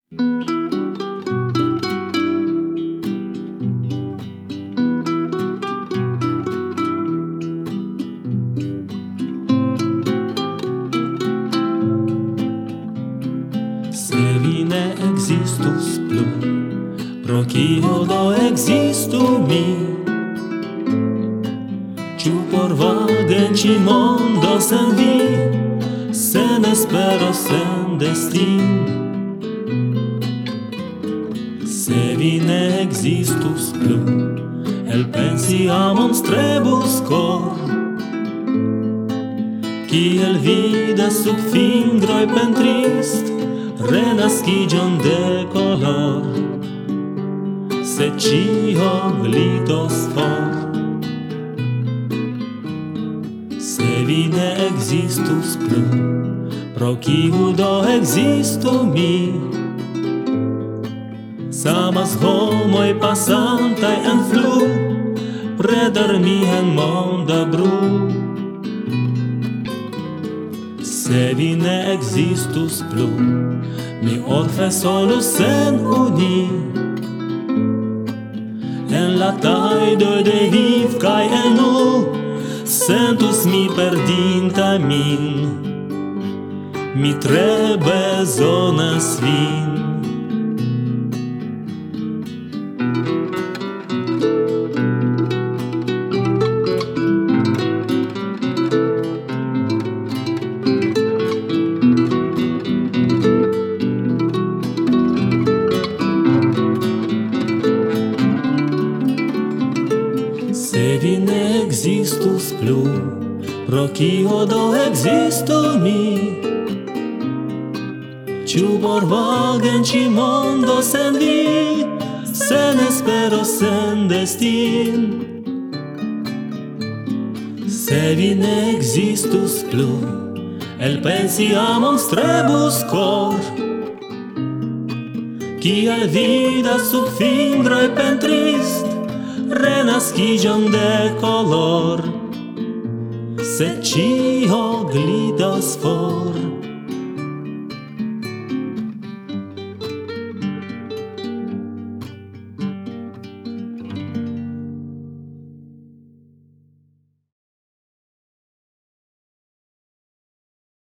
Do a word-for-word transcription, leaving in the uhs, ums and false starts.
Se vine existus plu, pro kio do existu mi, ciu por vagen ci mondo sen vi, sen espero, sen destin. Se vine existus plu, elpensi a monstrebus cor, kiel vidas sub fingroi pentrist, renaskiĝon de color, se ĉio glitos for. Se vi ne existus plu, pro kiu do existu mi? Samas homoj pasantaj en flu, preter mi en monda bru. Se vi ne existus plu, mi orfe solus sen uni, en la tajdoj de viv kaj en nu, sentus mi perdinta min, mi tre bezonas vin. Se vi ne existus plu, pro kio do existu mi? Ciu por vagen ci mondo sen vi, sen espero, sen destin. Se vi ne existus plu, elpensi a monstrebus cor, kiel vidas sub fingroi pentrist, renaskiĝon de color, se ĉio glidas for.